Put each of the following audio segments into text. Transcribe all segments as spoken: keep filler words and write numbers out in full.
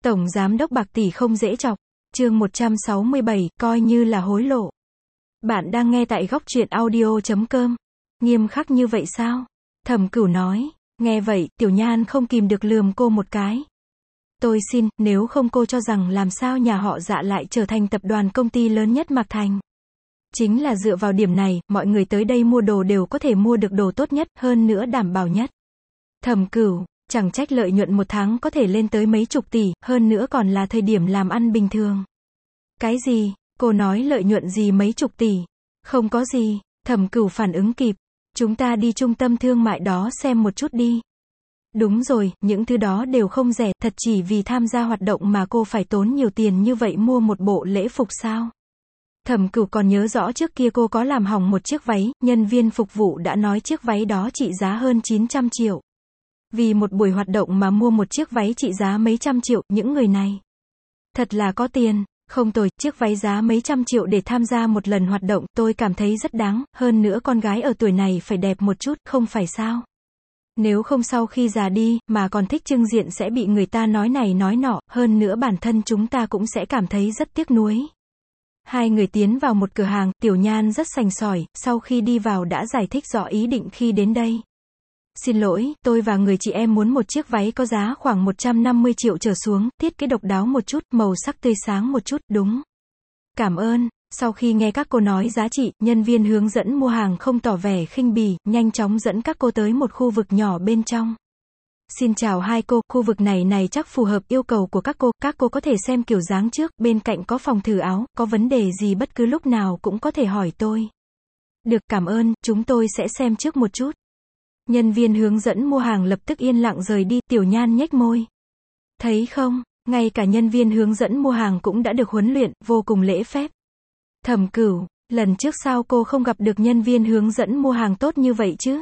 Tổng giám đốc bạc tỷ không dễ chọc. Chương một trăm sáu mươi bảy, coi như là hối lộ. Bạn đang nghe tại góc truyện audio chấm com. Nghiêm khắc như vậy sao? Thẩm Cửu nói. Nghe vậy, Tiểu Nhan không kìm được lườm cô một cái. Tôi xin, nếu không cô cho rằng làm sao nhà họ Dạ lại trở thành tập đoàn công ty lớn nhất Mạc Thành. Chính là dựa vào điểm này, mọi người tới đây mua đồ đều có thể mua được đồ tốt nhất, hơn nữa đảm bảo nhất. Thẩm Cửu, chẳng trách lợi nhuận một tháng có thể lên tới mấy chục tỷ, hơn nữa còn là thời điểm làm ăn bình thường. Cái gì? Cô nói lợi nhuận gì mấy chục tỷ? Không có gì. Thẩm Cửu phản ứng kịp. Chúng ta đi trung tâm thương mại đó xem một chút đi. Đúng rồi, những thứ đó đều không rẻ, thật chỉ vì tham gia hoạt động mà cô phải tốn nhiều tiền như vậy mua một bộ lễ phục sao? Thẩm Cửu còn nhớ rõ trước kia cô có làm hỏng một chiếc váy, nhân viên phục vụ đã nói chiếc váy đó trị giá hơn chín trăm triệu. Vì một buổi hoạt động mà mua một chiếc váy trị giá mấy trăm triệu, những người này thật là có tiền. Không tồi, chiếc váy giá mấy trăm triệu để tham gia một lần hoạt động, tôi cảm thấy rất đáng, hơn nữa con gái ở tuổi này phải đẹp một chút, không phải sao? Nếu không sau khi già đi, mà còn thích trưng diện sẽ bị người ta nói này nói nọ, hơn nữa bản thân chúng ta cũng sẽ cảm thấy rất tiếc nuối. Hai người tiến vào một cửa hàng, Tiểu Nhan rất sành sỏi, sau khi đi vào đã giải thích rõ ý định khi đến đây. Xin lỗi, tôi và người chị em muốn một chiếc váy có giá khoảng một trăm năm mươi triệu trở xuống, thiết kế độc đáo một chút, màu sắc tươi sáng một chút, đúng. Cảm ơn. Sau khi nghe các cô nói giá trị, nhân viên hướng dẫn mua hàng không tỏ vẻ khinh bỉ, nhanh chóng dẫn các cô tới một khu vực nhỏ bên trong. Xin chào hai cô, khu vực này này chắc phù hợp yêu cầu của các cô, các cô có thể xem kiểu dáng trước, bên cạnh có phòng thử áo, có vấn đề gì bất cứ lúc nào cũng có thể hỏi tôi. Được, cảm ơn, chúng tôi sẽ xem trước một chút. Nhân viên hướng dẫn mua hàng lập tức yên lặng rời đi, Tiểu Nhan nhếch môi. Thấy không, ngay cả nhân viên hướng dẫn mua hàng cũng đã được huấn luyện, vô cùng lễ phép. Thẩm Cửu, lần trước sao cô không gặp được nhân viên hướng dẫn mua hàng tốt như vậy chứ?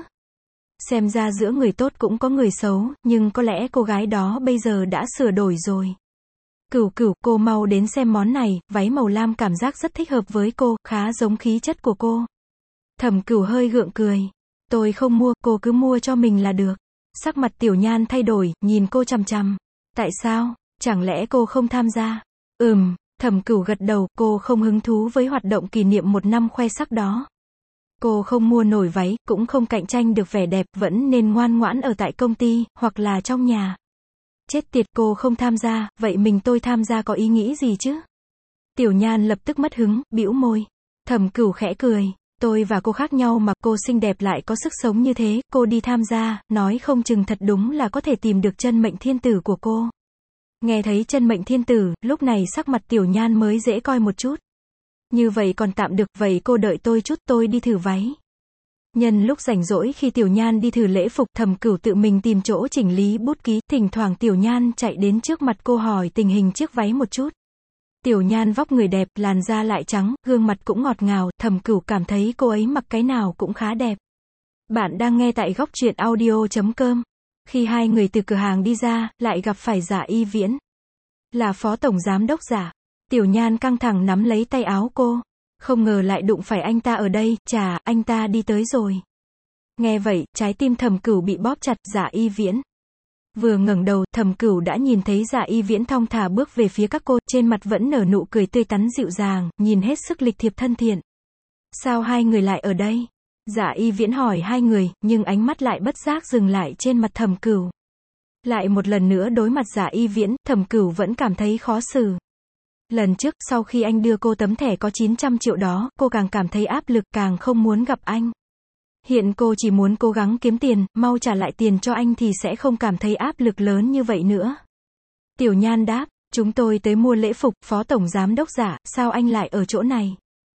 Xem ra giữa người tốt cũng có người xấu, nhưng có lẽ cô gái đó bây giờ đã sửa đổi rồi. Cửu Cửu, cô mau đến xem món này, váy màu lam cảm giác rất thích hợp với cô, khá giống khí chất của cô. Thẩm Cửu hơi gượng cười. Tôi không mua, cô cứ mua cho mình là được. Sắc mặt Tiểu Nhan thay đổi, nhìn cô chằm chằm. Tại sao? Chẳng lẽ cô không tham gia? Ừm, Thẩm Cửu gật đầu, cô không hứng thú với hoạt động kỷ niệm một năm khoe sắc đó. Cô không mua nổi váy, cũng không cạnh tranh được vẻ đẹp, vẫn nên ngoan ngoãn ở tại công ty, hoặc là trong nhà. Chết tiệt, cô không tham gia, vậy mình tôi tham gia có ý nghĩ gì chứ? Tiểu Nhan lập tức mất hứng, bĩu môi. Thẩm Cửu khẽ cười. Tôi và cô khác nhau mà, cô xinh đẹp lại có sức sống như thế, cô đi tham gia, nói không chừng thật đúng là có thể tìm được chân mệnh thiên tử của cô. Nghe thấy chân mệnh thiên tử, lúc này sắc mặt Tiểu Nhan mới dễ coi một chút. Như vậy còn tạm được, vậy cô đợi tôi chút, tôi đi thử váy. Nhân lúc rảnh rỗi khi Tiểu Nhan đi thử lễ phục, Thẩm Cửu tự mình tìm chỗ chỉnh lý bút ký, thỉnh thoảng Tiểu Nhan chạy đến trước mặt cô hỏi tình hình chiếc váy một chút. Tiểu Nhan vóc người đẹp, làn da lại trắng, gương mặt cũng ngọt ngào, Thẩm Cửu cảm thấy cô ấy mặc cái nào cũng khá đẹp. Bạn đang nghe tại góc truyện audio chấm com. Khi hai người từ cửa hàng đi ra, lại gặp phải Dạ Y Viễn. Là phó tổng giám đốc Dạ. Tiểu Nhan căng thẳng nắm lấy tay áo cô. Không ngờ lại đụng phải anh ta ở đây, chà, anh ta đi tới rồi. Nghe vậy, trái tim Thẩm Cửu bị bóp chặt. Dạ Y Viễn. Vừa ngẩng đầu, Thẩm Cửu đã nhìn thấy Dạ Y Viễn thong thả bước về phía các cô, trên mặt vẫn nở nụ cười tươi tắn dịu dàng, nhìn hết sức lịch thiệp thân thiện. Sao hai người lại ở đây? Dạ Y Viễn hỏi hai người, nhưng ánh mắt lại bất giác dừng lại trên mặt Thẩm Cửu. Lại một lần nữa đối mặt Dạ Y Viễn, Thẩm Cửu vẫn cảm thấy khó xử. Lần trước, sau khi anh đưa cô tấm thẻ có chín trăm triệu đó, cô càng cảm thấy áp lực, càng không muốn gặp anh. Hiện cô chỉ muốn cố gắng kiếm tiền, mau trả lại tiền cho anh thì sẽ không cảm thấy áp lực lớn như vậy nữa. Tiểu Nhan đáp, chúng tôi tới mua lễ phục, phó tổng giám đốc Dạ, sao anh lại ở chỗ này?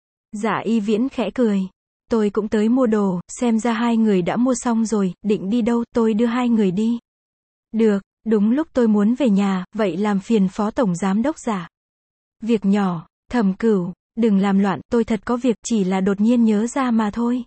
Dạ Y Viễn khẽ cười. Tôi cũng tới mua đồ, xem ra hai người đã mua xong rồi, định đi đâu, tôi đưa hai người đi. Được, đúng lúc tôi muốn về nhà, vậy làm phiền phó tổng giám đốc Dạ. Việc nhỏ, Thẩm Cửu, đừng làm loạn, tôi thật có việc, chỉ là đột nhiên nhớ ra mà thôi.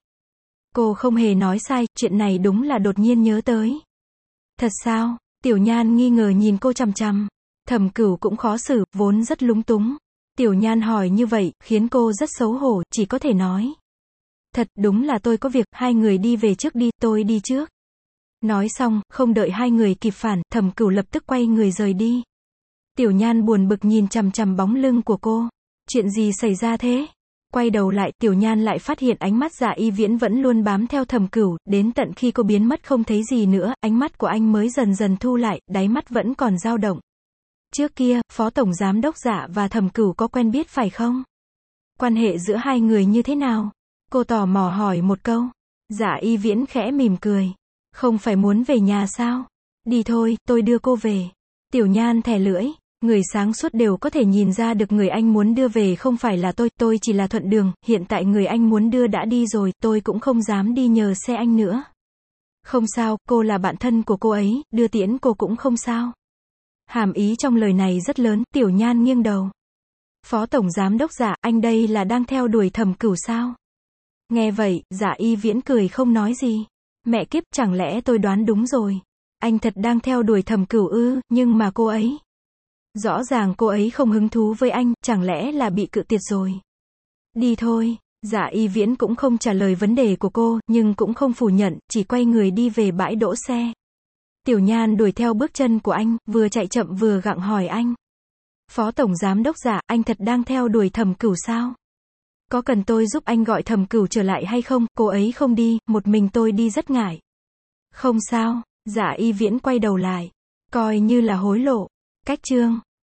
Cô không hề nói sai, chuyện này đúng là đột nhiên nhớ tới. Thật sao? Tiểu Nhan nghi ngờ nhìn cô chằm chằm. Thẩm Cửu cũng khó xử, vốn rất lúng túng. Tiểu Nhan hỏi như vậy, khiến cô rất xấu hổ, chỉ có thể nói. Thật, đúng là tôi có việc, hai người đi về trước đi, tôi đi trước. Nói xong, không đợi hai người kịp phản, Thẩm Cửu lập tức quay người rời đi. Tiểu Nhan buồn bực nhìn chằm chằm bóng lưng của cô. Chuyện gì xảy ra thế? Quay đầu lại, Tiểu Nhan lại phát hiện ánh mắt Dạ Y Viễn vẫn luôn bám theo Thẩm Cửu, đến tận khi cô biến mất không thấy gì nữa, ánh mắt của anh mới dần dần thu lại, đáy mắt vẫn còn dao động. Trước kia, Phó Tổng Giám Đốc Dạ và Thẩm Cửu có quen biết phải không? Quan hệ giữa hai người như thế nào? Cô tò mò hỏi một câu. Dạ Y Viễn khẽ mỉm cười. Không phải muốn về nhà sao? Đi thôi, tôi đưa cô về. Tiểu Nhan thè lưỡi. Người sáng suốt đều có thể nhìn ra được người anh muốn đưa về không phải là tôi, tôi chỉ là thuận đường, hiện tại người anh muốn đưa đã đi rồi, tôi cũng không dám đi nhờ xe anh nữa. Không sao, cô là bạn thân của cô ấy, đưa tiễn cô cũng không sao. Hàm ý trong lời này rất lớn, Tiểu Nhan nghiêng đầu. Phó Tổng Giám Đốc Dạ, anh đây là đang theo đuổi Thẩm Cửu sao? Nghe vậy, Dạ Y Viễn cười không nói gì. Mẹ kiếp, chẳng lẽ tôi đoán đúng rồi? Anh thật đang theo đuổi Thẩm Cửu ư, nhưng mà cô ấy... Rõ ràng cô ấy không hứng thú với anh, chẳng lẽ là bị cự tuyệt rồi? Đi thôi. Dạ Y Viễn cũng không trả lời vấn đề của cô, nhưng cũng không phủ nhận, chỉ quay người đi về bãi đỗ xe. Tiểu Nhan đuổi theo bước chân của anh, vừa chạy chậm vừa gặng hỏi anh. Phó Tổng Giám Đốc Dạ, anh thật đang theo đuổi Thẩm Cửu sao? Có cần tôi giúp anh gọi Thẩm Cửu trở lại hay không? Cô ấy không đi, một mình tôi đi rất ngại. Không sao. Dạ Y Viễn quay đầu lại. Coi như là hối lộ. Cách chương